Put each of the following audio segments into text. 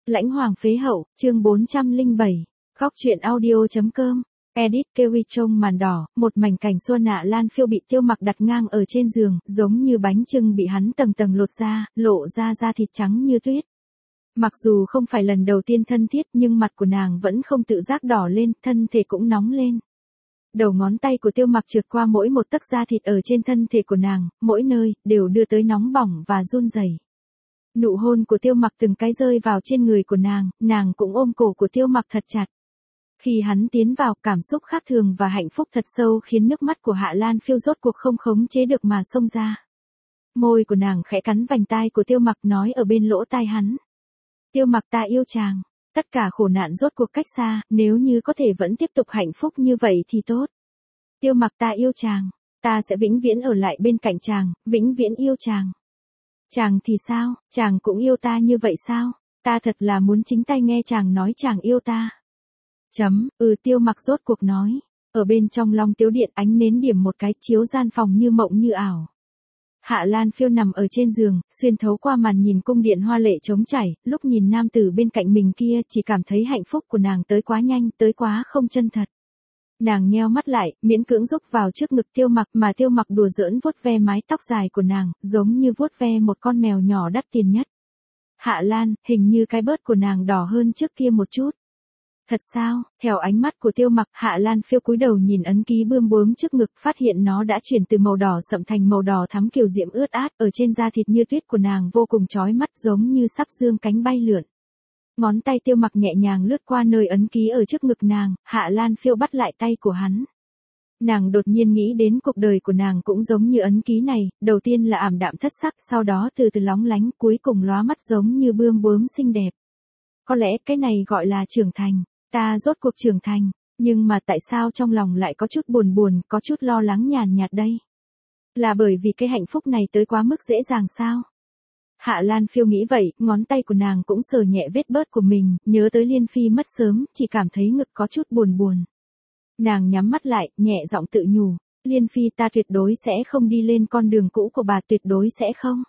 Lãnh Hoàng phế hậu, chương 407. Góc truyện audio.com. Edit Kerry trông màn đỏ, một mảnh cảnh xuân Hạ Lan Phiêu bị Tiêu Mặc đặt ngang ở trên giường, giống như bánh chưng bị hắn tầng tầng lột ra, lộ ra da thịt trắng như tuyết. Mặc dù không phải lần đầu tiên thân thiết nhưng mặt của nàng vẫn không tự giác đỏ lên, thân thể cũng nóng lên. Đầu ngón tay của Tiêu Mặc trượt qua mỗi một tấc da thịt ở trên thân thể của nàng, mỗi nơi đều đưa tới nóng bỏng và run rẩy. Nụ hôn của Tiêu Mặc từng cái rơi vào trên người của nàng cũng ôm cổ của Tiêu Mặc thật chặt. Khi hắn tiến vào, cảm xúc khác thường và hạnh phúc thật sâu khiến nước mắt của Hạ Lan Phiêu rốt cuộc không khống chế được mà xông ra. Môi của nàng khẽ cắn vành tai của Tiêu Mặc nói ở bên lỗ tai hắn. Tiêu Mặc, ta yêu chàng. Tất cả khổ nạn rốt cuộc cách xa, nếu như có thể vẫn tiếp tục hạnh phúc như vậy thì tốt. Tiêu Mặc, ta yêu chàng. Ta sẽ vĩnh viễn ở lại bên cạnh chàng, vĩnh viễn yêu chàng. Chàng thì sao, chàng cũng yêu ta như vậy sao? Ta thật là muốn chính tay nghe chàng nói chàng yêu ta. Tiêu Mặc rốt cuộc nói. Ở bên trong Long Tiếu Điện ánh nến điểm một cái chiếu gian phòng như mộng như ảo. Hạ Lan Phiêu nằm ở trên giường, xuyên thấu qua màn nhìn cung điện hoa lệ trống trải, lúc nhìn nam tử bên cạnh mình kia chỉ cảm thấy hạnh phúc của nàng tới quá nhanh, tới quá không chân thật. Nàng nheo mắt lại, miễn cưỡng rúc vào trước ngực Tiêu Mặc mà Tiêu Mặc đùa giỡn vuốt ve mái tóc dài của nàng, giống như vuốt ve một con mèo nhỏ đắt tiền nhất. Hạ Lan, hình như cái bớt của nàng đỏ hơn trước kia một chút. Thật sao? Theo ánh mắt của Tiêu Mặc, Hạ Lan Phiêu cúi đầu nhìn ấn ký bươm bướm trước ngực, phát hiện nó đã chuyển từ màu đỏ sậm thành màu đỏ thắm kiều diễm ướt át, ở trên da thịt như tuyết của nàng vô cùng chói mắt, giống như sắp dương cánh bay lượn. Ngón tay Tiêu Mặc nhẹ nhàng lướt qua nơi ấn ký ở trước ngực nàng, Hạ Lan Phiêu bắt lại tay của hắn. Nàng đột nhiên nghĩ đến cuộc đời của nàng cũng giống như ấn ký này, đầu tiên là ảm đạm thất sắc, sau đó từ từ lóng lánh, cuối cùng lóa mắt giống như bươm bướm xinh đẹp. Có lẽ cái này gọi là trưởng thành. Ta rốt cuộc trưởng thành, nhưng mà tại sao trong lòng lại có chút buồn buồn, có chút lo lắng nhàn nhạt đây? Là bởi vì cái hạnh phúc này tới quá mức dễ dàng sao? Hạ Lan Phiêu nghĩ vậy, ngón tay của nàng cũng sờ nhẹ vết bớt của mình, nhớ tới Liên Phi mất sớm, chỉ cảm thấy ngực có chút buồn buồn. Nàng nhắm mắt lại, nhẹ giọng tự nhủ, Liên Phi, ta tuyệt đối sẽ không đi lên con đường cũ của bà, tuyệt đối sẽ không.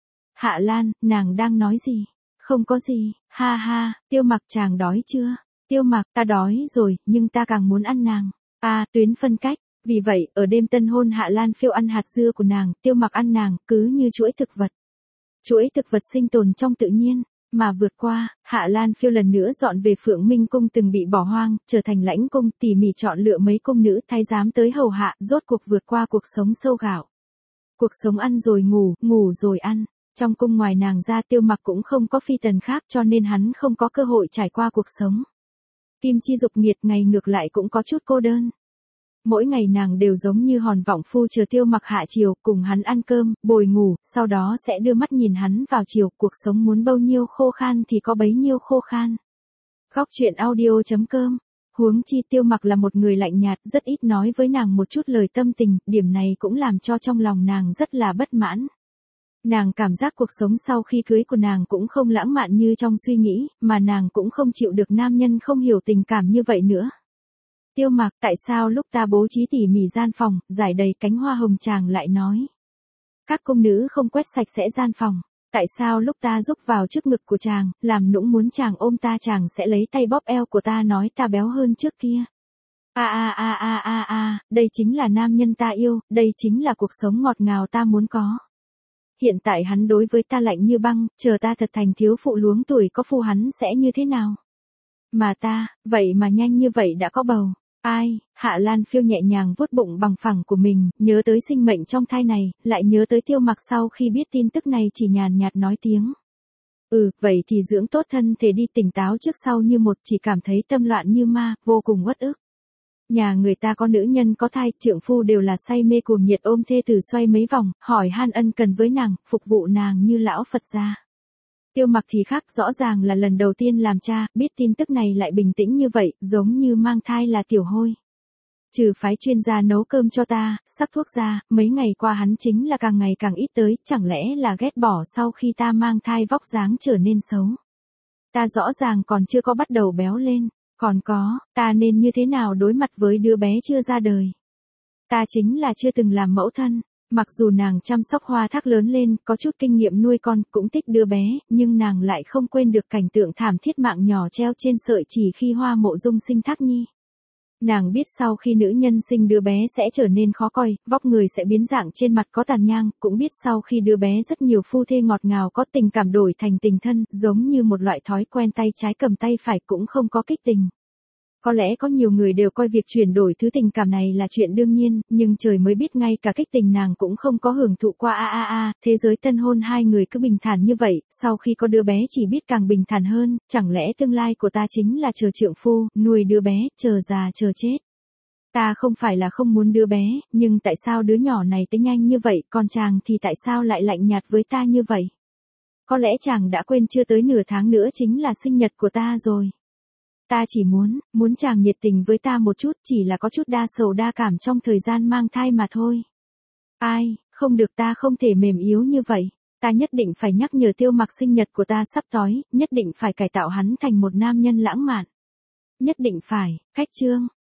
Hạ Lan, nàng đang nói gì? Không có gì, ha ha, Tiêu Mặc, chàng đói chưa? Tiêu Mặc, ta đói rồi, nhưng ta càng muốn ăn nàng. Tuyến phân cách. Vì vậy, ở đêm tân hôn Hạ Lan Phiêu ăn hạt dưa của nàng, Tiêu Mặc ăn nàng, cứ như chuỗi thực vật. Chuỗi thực vật sinh tồn trong tự nhiên, mà vượt qua, Hạ Lan Phiêu lần nữa dọn về Phượng Minh Cung từng bị bỏ hoang, trở thành lãnh cung, tỉ mỉ chọn lựa mấy cung nữ thái giám tới hầu hạ, rốt cuộc vượt qua cuộc sống sâu gạo. Cuộc sống ăn rồi ngủ, ngủ rồi ăn. Trong cung ngoài nàng ra Tiêu Mặc cũng không có phi tần khác cho nên hắn không có cơ hội trải qua cuộc sống. Kim Chi Dục Nghiệt ngày ngược lại cũng có chút cô đơn. Mỗi ngày nàng đều giống như hòn vọng phu chờ Tiêu Mặc hạ chiều, cùng hắn ăn cơm, bồi ngủ, sau đó sẽ đưa mắt nhìn hắn vào chiều, cuộc sống muốn bao nhiêu khô khan thì có bấy nhiêu khô khan. Góc truyện audio.com. Huống chi Tiêu Mặc là một người lạnh nhạt, rất ít nói với nàng một chút lời tâm tình, điểm này cũng làm cho trong lòng nàng rất là bất mãn. Nàng cảm giác cuộc sống sau khi cưới của nàng cũng không lãng mạn như trong suy nghĩ, mà nàng cũng không chịu được nam nhân không hiểu tình cảm như vậy nữa. Tiêu Mặc, tại sao lúc ta bố trí tỉ mỉ gian phòng, rải đầy cánh hoa hồng chàng lại nói. Các cung nữ không quét sạch sẽ gian phòng, tại sao lúc ta rúc vào trước ngực của chàng, làm nũng muốn chàng ôm ta chàng sẽ lấy tay bóp eo của ta nói ta béo hơn trước kia. Đây chính là nam nhân ta yêu, đây chính là cuộc sống ngọt ngào ta muốn có. Hiện tại hắn đối với ta lạnh như băng, chờ ta thật thành thiếu phụ luống tuổi có phu hắn sẽ như thế nào? Mà ta, vậy mà nhanh như vậy đã có bầu. Hạ Lan Phiêu nhẹ nhàng vuốt bụng bằng phẳng của mình, nhớ tới sinh mệnh trong thai này, lại nhớ tới Tiêu Mặc sau khi biết tin tức này chỉ nhàn nhạt nói tiếng. Vậy thì dưỡng tốt thân thể đi, tỉnh táo trước sau như một, chỉ cảm thấy tâm loạn như ma, vô cùng uất ức. Nhà người ta có nữ nhân có thai, trượng phu đều là say mê cuồng nhiệt ôm thê tử xoay mấy vòng, hỏi han ân cần với nàng, phục vụ nàng như lão Phật gia. Tiêu Mặc thì khác, rõ ràng là lần đầu tiên làm cha, biết tin tức này lại bình tĩnh như vậy, giống như mang thai là tiểu hôi. Trừ phái chuyên gia nấu cơm cho ta, sắc thuốc ra, mấy ngày qua hắn chính là càng ngày càng ít tới, chẳng lẽ là ghét bỏ sau khi ta mang thai vóc dáng trở nên xấu. Ta rõ ràng còn chưa có bắt đầu béo lên. Còn có, ta nên như thế nào đối mặt với đứa bé chưa ra đời? Ta chính là chưa từng làm mẫu thân. Mặc dù nàng chăm sóc Hoa Thác lớn lên, có chút kinh nghiệm nuôi con, cũng thích đứa bé, nhưng nàng lại không quên được cảnh tượng thảm thiết mạng nhỏ treo trên sợi chỉ khi Hoa Mộ Dung sinh Thác Nhi. Nàng biết sau khi nữ nhân sinh đứa bé sẽ trở nên khó coi, vóc người sẽ biến dạng, trên mặt có tàn nhang, cũng biết sau khi đứa bé rất nhiều phu thê ngọt ngào có tình cảm đổi thành tình thân, giống như một loại thói quen tay trái cầm tay phải cũng không có kích tình. Có lẽ có nhiều người đều coi việc chuyển đổi thứ tình cảm này là chuyện đương nhiên, nhưng trời mới biết ngay cả kích tình nàng cũng không có hưởng thụ qua thế giới tân hôn hai người cứ bình thản như vậy, sau khi có đứa bé chỉ biết càng bình thản hơn, chẳng lẽ tương lai của ta chính là chờ trượng phu, nuôi đứa bé, chờ già chờ chết. Ta không phải là không muốn đứa bé, nhưng tại sao đứa nhỏ này tới nhanh như vậy, còn chàng thì tại sao lại lạnh nhạt với ta như vậy? Có lẽ chàng đã quên chưa tới nửa tháng nữa chính là sinh nhật của ta rồi. Ta chỉ muốn chàng nhiệt tình với ta một chút, chỉ là có chút đa sầu đa cảm trong thời gian mang thai mà thôi. Ai, không được, ta không thể mềm yếu như vậy. Ta nhất định phải nhắc nhở Tiêu Mặc sinh nhật của ta sắp tới, nhất định phải cải tạo hắn thành một nam nhân lãng mạn. Nhất định phải, Khách Trương.